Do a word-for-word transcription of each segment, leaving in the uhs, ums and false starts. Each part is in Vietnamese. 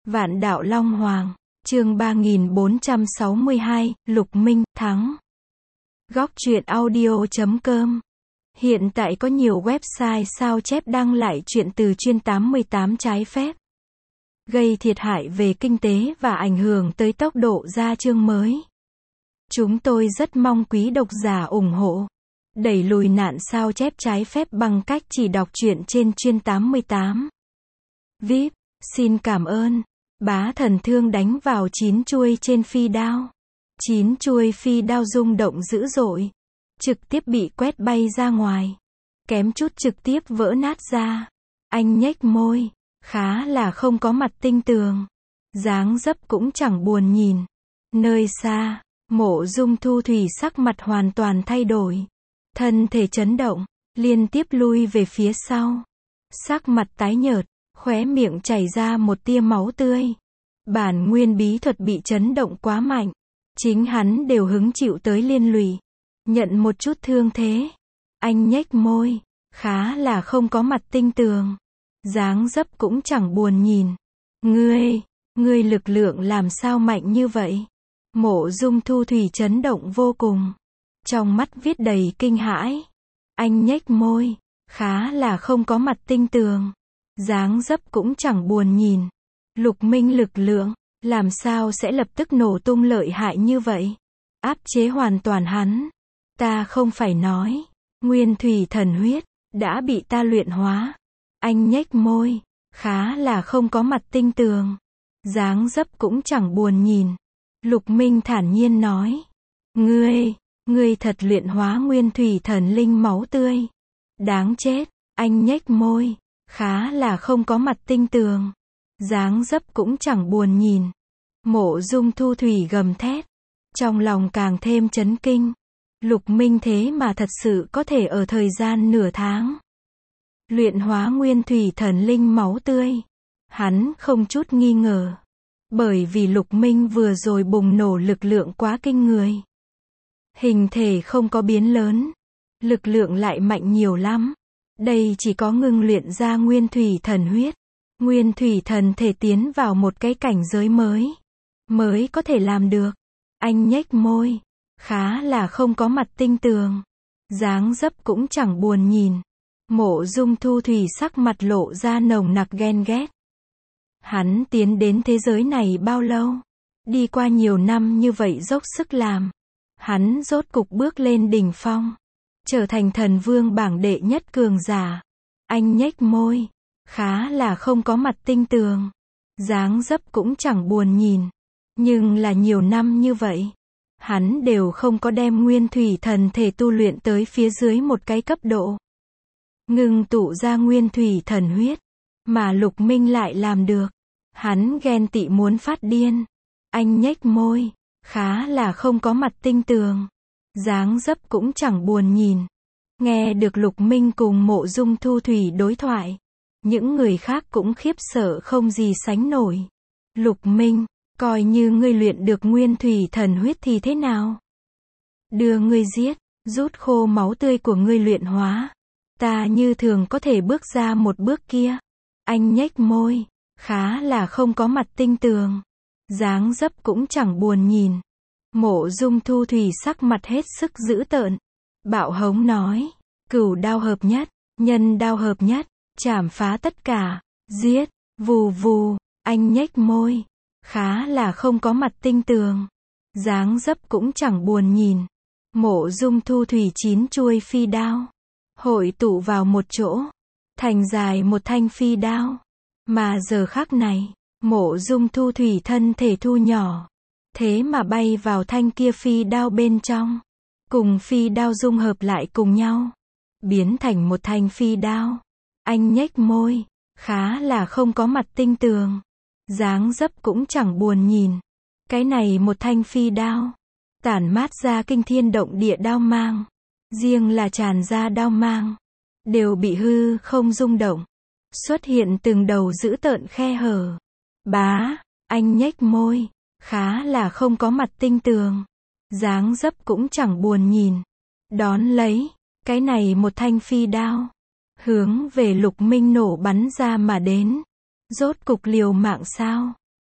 Vạn đạo Long Hoàng, chương ba nghìn bốn trăm sáu mươi hai, Lục Minh, thắng. Góc truyện audio chấm com. Hiện tại có nhiều website sao chép đăng lại truyện từ chuyên tám mươi tám trái phép, gây thiệt hại về kinh tế và ảnh hưởng tới tốc độ ra chương mới. Chúng tôi rất mong quý độc giả ủng hộ, đẩy lùi nạn sao chép trái phép bằng cách chỉ đọc truyện trên chuyên tám mươi tám. vê i pê, xin cảm ơn. Bá thần thương đánh vào chín chuôi trên phi đao. Chín chuôi phi đao rung động dữ dội, trực tiếp bị quét bay ra ngoài, kém chút trực tiếp vỡ nát ra. Anh nhếch môi, khá là không có mặt tinh tường, dáng dấp cũng chẳng buồn nhìn. Nơi xa, Mộ Dung Thu Thủy sắc mặt hoàn toàn thay đổi, thân thể chấn động, liên tiếp lui về phía sau, sắc mặt tái nhợt, khóe miệng chảy ra một tia máu tươi. Bản nguyên bí thuật bị chấn động quá mạnh, chính hắn đều hứng chịu tới liên lụy, nhận một chút thương thế. Anh nhếch môi, khá là không có mặt tinh tường, dáng dấp cũng chẳng buồn nhìn. Ngươi, ngươi lực lượng làm sao mạnh như vậy? Mộ Dung Thu Thủy chấn động vô cùng, trong mắt viết đầy kinh hãi. Anh nhếch môi, khá là không có mặt tinh tường, dáng dấp cũng chẳng buồn nhìn. Lục Minh lực lượng, làm sao sẽ lập tức nổ tung lợi hại như vậy? Áp chế hoàn toàn hắn. Ta không phải nói, nguyên thủy thần huyết, đã bị ta luyện hóa. Anh nhếch môi, khá là không có mặt tinh tường, dáng dấp cũng chẳng buồn nhìn. Lục Minh thản nhiên nói, ngươi, ngươi thật luyện hóa nguyên thủy thần linh máu tươi. Đáng chết. Anh nhếch môi, khá là không có mặt tinh tường, dáng dấp cũng chẳng buồn nhìn. Mộ Dung Thu Thủy gầm thét, trong lòng càng thêm chấn kinh. Lục Minh thế mà thật sự có thể ở thời gian nửa tháng luyện hóa nguyên thủy thần linh máu tươi. Hắn không chút nghi ngờ, bởi vì Lục Minh vừa rồi bùng nổ lực lượng quá kinh người. Hình thể không có biến lớn, lực lượng lại mạnh nhiều lắm. Đây chỉ có ngưng luyện ra nguyên thủy thần huyết, nguyên thủy thần thể tiến vào một cái cảnh giới mới, mới có thể làm được. Anh nhếch môi, khá là không có mặt tinh tường, dáng dấp cũng chẳng buồn nhìn. Mộ Dung Thu Thủy sắc mặt lộ ra nồng nặc ghen ghét. Hắn tiến đến thế giới này bao lâu? Đi qua nhiều năm như vậy dốc sức làm, hắn rốt cục bước lên đỉnh phong, trở thành thần vương bảng đệ nhất cường giả. Anh nhếch môi, khá là không có mặt tinh tường, dáng dấp cũng chẳng buồn nhìn. Nhưng là nhiều năm như vậy, hắn đều không có đem nguyên thủy thần thể tu luyện tới phía dưới một cái cấp độ, ngưng tụ ra nguyên thủy thần huyết, mà Lục Minh lại làm được. Hắn ghen tị muốn phát điên. Anh nhếch môi, khá là không có mặt tinh tường, dáng dấp cũng chẳng buồn nhìn. Nghe được Lục Minh cùng Mộ Dung Thu Thủy đối thoại, những người khác cũng khiếp sợ không gì sánh nổi. Lục Minh, coi như ngươi luyện được nguyên thủy thần huyết thì thế nào? Đưa ngươi giết, rút khô máu tươi của ngươi luyện hóa, ta như thường có thể bước ra một bước kia. Anh nhếch môi, khá là không có mặt tinh tường, dáng dấp cũng chẳng buồn nhìn. Mộ Dung Thu Thủy sắc mặt hết sức dữ tợn, bạo hống nói, cửu đao hợp nhất, nhân đao hợp nhất, chảm phá tất cả, giết, vù vù. Anh nhếch môi, khá là không có mặt tinh tường, dáng dấp cũng chẳng buồn nhìn. Mộ Dung Thu Thủy chín chuôi phi đao hội tụ vào một chỗ, thành dài một thanh phi đao. Mà giờ khắc này, Mộ Dung Thu Thủy thân thể thu nhỏ, thế mà bay vào thanh kia phi đao bên trong, cùng phi đao dung hợp lại cùng nhau, biến thành một thanh phi đao. Anh nhếch môi, khá là không có mặt tinh tường, dáng dấp cũng chẳng buồn nhìn. Cái này một thanh phi đao, tản mát ra kinh thiên động địa đao mang, riêng là tràn ra đao mang, đều bị hư không rung động, xuất hiện từng đầu dữ tợn khe hở. Bá, anh nhếch môi, khá là không có mặt tinh tường, dáng dấp cũng chẳng buồn nhìn. Đón lấy, cái này một thanh phi đao, hướng về Lục Minh nổ bắn ra mà đến. Rốt cục liều mạng sao?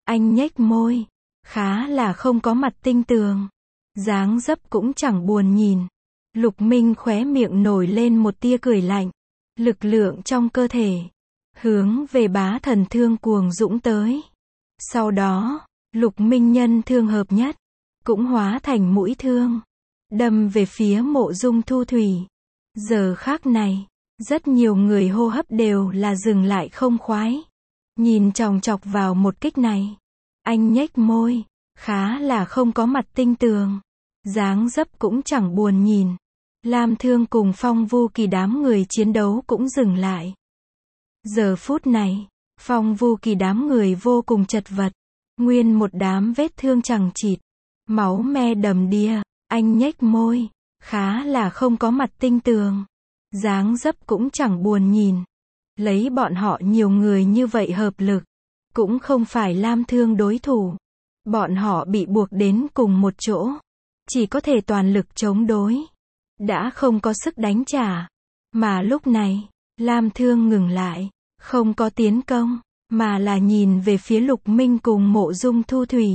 Anh nhếch môi, khá là không có mặt tinh tường. Dáng dấp cũng chẳng buồn nhìn. Lục Minh khóe miệng nổi lên một tia cười lạnh. Lực lượng trong cơ thể hướng về bá thần thương cuồng dũng tới. Sau đó, Lục Minh nhân thương hợp nhất, cũng hóa thành mũi thương, đâm về phía Mộ Dung Thu Thủy. Giờ khắc này, rất nhiều người hô hấp đều là dừng lại không khoái. Nhìn chòng chọc vào một kích này. Anh nhếch môi, khá là không có mặt tinh tường. Dáng dấp cũng chẳng buồn nhìn. Lam Thương cùng Phong Vu Kỳ đám người chiến đấu cũng dừng lại. Giờ phút này, Phong Vu Kỳ đám người vô cùng chật vật. Nguyên một đám vết thương chằng chịt, máu me đầm đìa. Anh nhếch môi, khá là không có mặt tinh tường. Dáng dấp cũng chẳng buồn nhìn. Lấy bọn họ nhiều người như vậy hợp lực, cũng không phải Lam Thương đối thủ. Bọn họ bị buộc đến cùng một chỗ, chỉ có thể toàn lực chống đối. Đã không có sức đánh trả. Mà lúc này, Lam Thương ngừng lại, không có tiến công, mà là nhìn về phía Lục Minh cùng Mộ Dung Thu Thủy.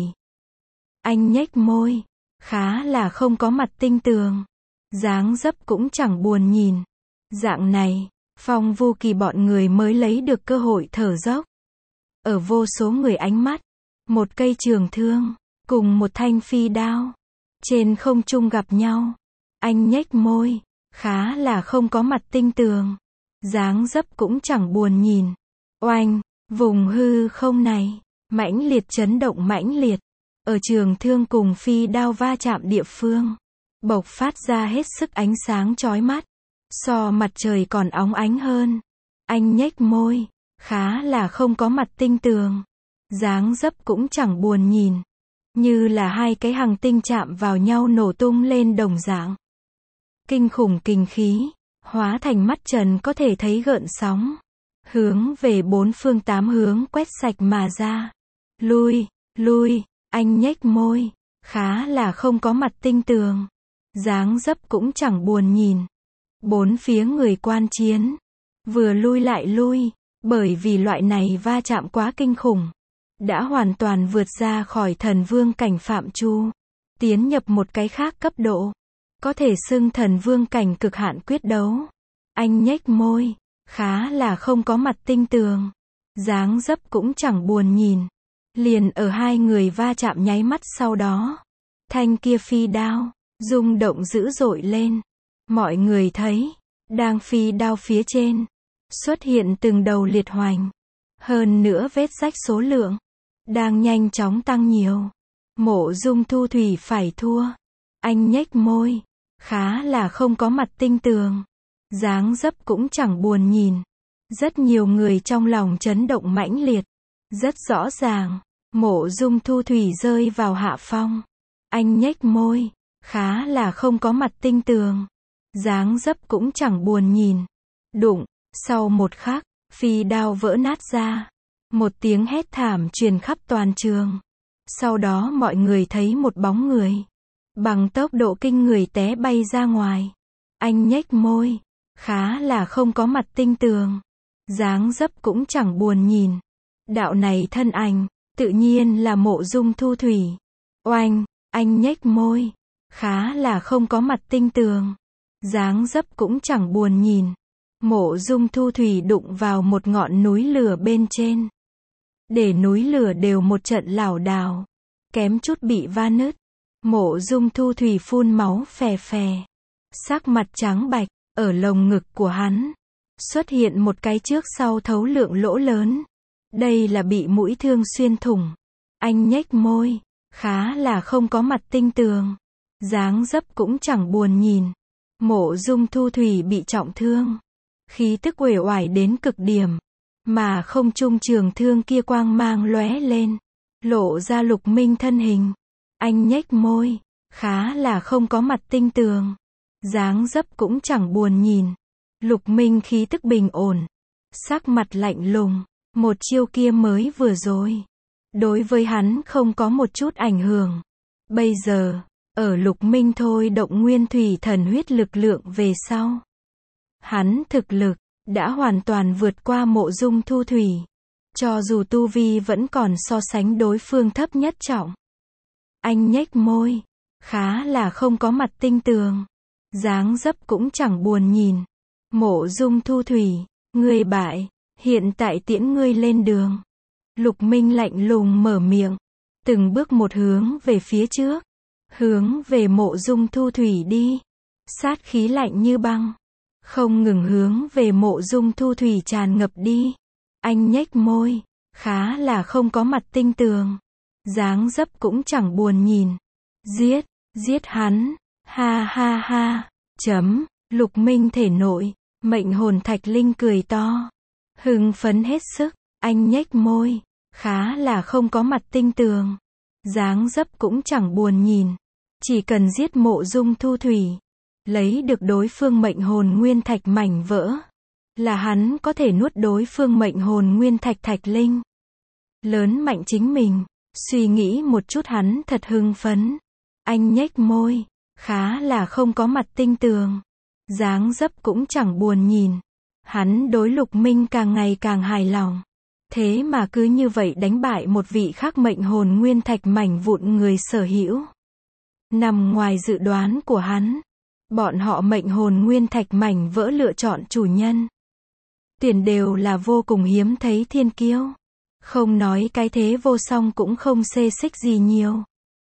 Anh nhếch môi, khá là không có mặt tinh tường. Dáng dấp cũng chẳng buồn nhìn. Dạng này, Phong Vu Kỳ bọn người mới lấy được cơ hội thở dốc. Ở vô số người ánh mắt, một cây trường thương, cùng một thanh phi đao, trên không trung gặp nhau. Anh nhếch môi, khá là không có mặt tinh tường. Dáng dấp cũng chẳng buồn nhìn. Oanh, vùng hư không này, mãnh liệt chấn động mãnh liệt. Ở trường thương cùng phi đao va chạm địa phương, bộc phát ra hết sức ánh sáng chói mắt. So mặt trời còn óng ánh hơn. Anh nhếch môi, khá là không có mặt tinh tường. Dáng dấp cũng chẳng buồn nhìn. Như là hai cái hành tinh chạm vào nhau nổ tung lên đồng dạng. Kinh khủng kinh khí, hóa thành mắt trần có thể thấy gợn sóng. Hướng về bốn phương tám hướng quét sạch mà ra. Lui, lui, anh nhếch môi, khá là không có mặt tinh tường. Dáng dấp cũng chẳng buồn nhìn. Bốn phía người quan chiến, vừa lui lại lui, bởi vì loại này va chạm quá kinh khủng. Đã hoàn toàn vượt ra khỏi thần vương cảnh phạm chu. Tiến nhập một cái khác cấp độ. Có thể xưng thần vương cảnh cực hạn quyết đấu. Anh nhếch môi, khá là không có mặt tinh tường. Dáng dấp cũng chẳng buồn nhìn. Liền ở hai người va chạm nháy mắt sau đó. Thanh kia phi đao, rung động dữ dội lên. Mọi người thấy, đang phi đao phía trên, xuất hiện từng đầu liệt hoành. Hơn nữa vết rách số lượng, đang nhanh chóng tăng nhiều. Mộ Dung Thu Thủy phải thua. Anh nhếch môi, khá là không có mặt tinh tường. Dáng dấp cũng chẳng buồn nhìn. Rất nhiều người trong lòng chấn động mãnh liệt. Rất rõ ràng, Mộ Dung Thu Thủy rơi vào hạ phong. Anh nhếch môi, khá là không có mặt tinh tường. Dáng dấp cũng chẳng buồn nhìn. Đụng, sau một khắc, phi đao vỡ nát ra. Một tiếng hét thảm truyền khắp toàn trường. Sau đó mọi người thấy một bóng người, bằng tốc độ kinh người té bay ra ngoài. Anh nhếch môi, khá là không có mặt tinh tường. Dáng dấp cũng chẳng buồn nhìn. Đạo này thân ảnh, tự nhiên là Mộ Dung Thu Thủy. Oanh, anh nhếch môi, khá là không có mặt tinh tường. Dáng dấp cũng chẳng buồn nhìn. Mộ Dung Thu Thủy đụng vào một ngọn núi lửa bên trên. Để núi lửa đều một trận lảo đảo. Kém chút bị va nứt. Mộ Dung Thu Thủy phun máu phè phè. Sắc mặt trắng bạch, ở lồng ngực của hắn. Xuất hiện một cái trước sau thấu lượng lỗ lớn. Đây là bị mũi thương xuyên thủng. Anh nhếch môi, khá là không có mặt tinh tường. Dáng dấp cũng chẳng buồn nhìn. Mộ Dung Thu Thủy bị trọng thương. Khí tức uể oải đến cực điểm. Mà không trung trường thương kia quang mang lóe lên. Lộ ra Lục Minh thân hình. Anh nhếch môi, khá là không có mặt tinh tường. Dáng dấp cũng chẳng buồn nhìn. Lục Minh khí tức bình ổn. Sắc mặt lạnh lùng. Một chiêu kia mới vừa rồi. Đối với hắn không có một chút ảnh hưởng. Bây giờ, ở Lục Minh thôi động nguyên thủy thần huyết lực lượng về sau. Hắn thực lực, đã hoàn toàn vượt qua Mộ Dung Thu Thủy. Cho dù tu vi vẫn còn so sánh đối phương thấp nhất trọng. Anh nhếch môi. Khá là không có mặt tinh tường. Dáng dấp cũng chẳng buồn nhìn. Mộ Dung Thu Thủy, ngươi bại, hiện tại tiễn ngươi lên đường. Lục Minh lạnh lùng mở miệng, từng bước một hướng về phía trước, hướng về Mộ Dung Thu Thủy đi. Sát khí lạnh như băng, không ngừng hướng về Mộ Dung Thu Thủy tràn ngập đi. Anh nhếch môi, khá là không có mặt tinh tường. Dáng dấp cũng chẳng buồn nhìn. Giết, giết hắn, ha ha ha, chấm, Lục Minh thể nội, mệnh hồn thạch linh cười to. Hưng phấn hết sức, anh nhếch môi, khá là không có mặt tinh tường. Dáng dấp cũng chẳng buồn nhìn. Chỉ cần giết Mộ Dung Thu Thủy, lấy được đối phương mệnh hồn nguyên thạch mảnh vỡ, là hắn có thể nuốt đối phương mệnh hồn nguyên thạch thạch linh. Lớn mạnh chính mình, suy nghĩ một chút hắn thật hưng phấn. Anh nhếch môi, khá là không có mặt tinh tường. Dáng dấp cũng chẳng buồn nhìn. Hắn đối Lục Minh càng ngày càng hài lòng. Thế mà cứ như vậy đánh bại một vị khác mệnh hồn nguyên thạch mảnh vụn người sở hữu. Nằm ngoài dự đoán của hắn. Bọn họ mệnh hồn nguyên thạch mảnh vỡ lựa chọn chủ nhân. Tuyển đều là vô cùng hiếm thấy thiên kiêu. Không nói cái thế vô song cũng không xê xích gì nhiều.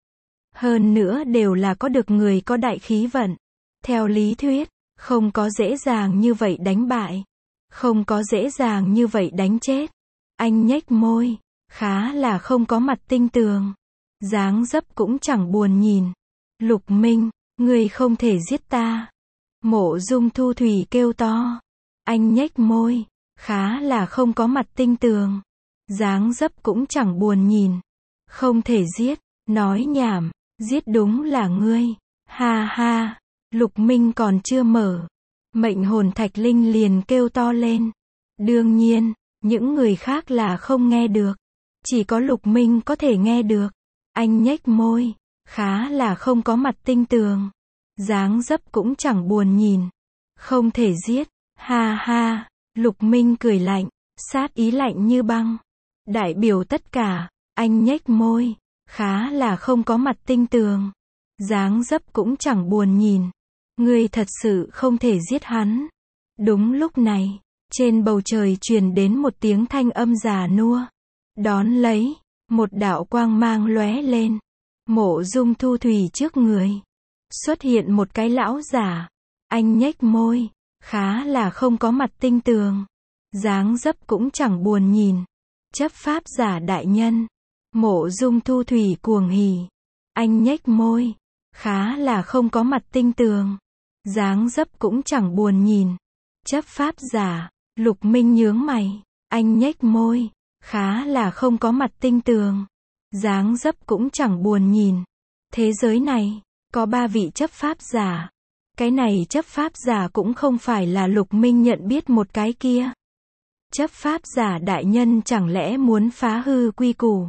Hơn nữa đều là có được người có đại khí vận. Theo lý thuyết, không có dễ dàng như vậy đánh bại. Không có dễ dàng như vậy đánh chết. Anh nhếch môi, khá là không có mặt tinh tường. Dáng dấp cũng chẳng buồn nhìn. Lục Minh, ngươi không thể giết ta. Mộ Dung Thu Thủy kêu to. Anh nhếch môi, khá là không có mặt tinh tường. Dáng dấp cũng chẳng buồn nhìn. Không thể giết, nói nhảm, giết đúng là ngươi. Ha ha, Lục Minh còn chưa mở. Mệnh hồn thạch linh liền kêu to lên. Đương nhiên, những người khác là không nghe được. Chỉ có Lục Minh có thể nghe được. Anh nhếch môi, khá là không có mặt tinh tường. Dáng dấp cũng chẳng buồn nhìn. Không thể giết, ha ha, Lục Minh cười lạnh, sát ý lạnh như băng. Đại biểu tất cả, anh nhếch môi, khá là không có mặt tinh tường. Dáng dấp cũng chẳng buồn nhìn. Ngươi thật sự không thể giết hắn. Đúng lúc này, trên bầu trời truyền đến một tiếng thanh âm già nua. Đón lấy, một đạo quang mang lóe lên. Mộ Dung Thu Thủy trước người. Xuất hiện một cái lão giả. Anh nhếch môi, khá là không có mặt tinh tường. Dáng dấp cũng chẳng buồn nhìn. Chấp pháp giả đại nhân. Mộ Dung Thu Thủy cuồng hỉ. Anh nhếch môi, khá là không có mặt tinh tường. Dáng dấp cũng chẳng buồn nhìn. Chấp pháp giả. Lục Minh nhướng mày. Anh nhếch môi, khá là không có mặt tinh tường. Dáng dấp cũng chẳng buồn nhìn. Thế giới này, có ba vị chấp pháp giả. Cái này chấp pháp giả cũng không phải là Lục Minh nhận biết một cái kia. Chấp pháp giả đại nhân chẳng lẽ muốn phá hư quy củ.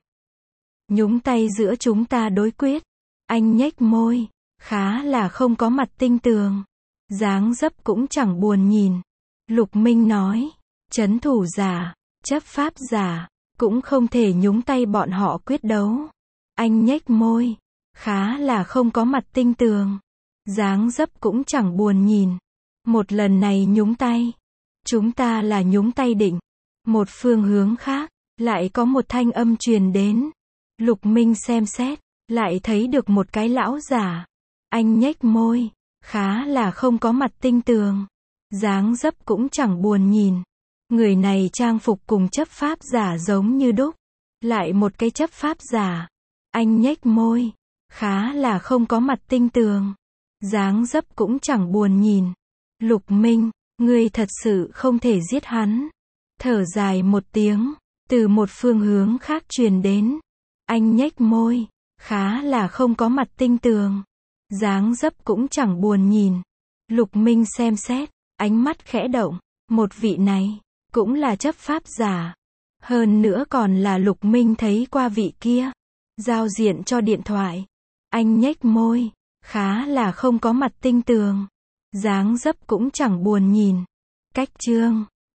Nhúng tay giữa chúng ta đối quyết. Anh nhếch môi, khá là không có mặt tinh tường. Dáng dấp cũng chẳng buồn nhìn. Lục Minh nói, trấn thủ giả, chấp pháp giả, cũng không thể nhúng tay bọn họ quyết đấu. Anh nhếch môi, khá là không có mặt tinh tường. Dáng dấp cũng chẳng buồn nhìn. Một lần này nhúng tay. Chúng ta là nhúng tay định. Một phương hướng khác, lại có một thanh âm truyền đến. Lục Minh xem xét, lại thấy được một cái lão giả. Anh nhếch môi, khá là không có mặt tinh tường. Dáng dấp cũng chẳng buồn nhìn. Người này trang phục cùng chấp pháp giả giống như đúc. Lại một cái chấp pháp giả. Anh nhếch môi, khá là không có mặt tinh tường. Dáng dấp cũng chẳng buồn nhìn. Lục Minh, ngươi thật sự không thể giết hắn. Thở dài một tiếng, từ một phương hướng khác truyền đến. Anh nhếch môi, khá là không có mặt tinh tường. Dáng dấp cũng chẳng buồn nhìn. Lục Minh xem xét, ánh mắt khẽ động. Một vị này, cũng là chấp pháp giả. Hơn nữa còn là Lục Minh thấy qua vị kia. Giao diện cho điện thoại. Anh nhếch môi, khá là không có mặt tinh tường. Dáng dấp cũng chẳng buồn nhìn. Cách chương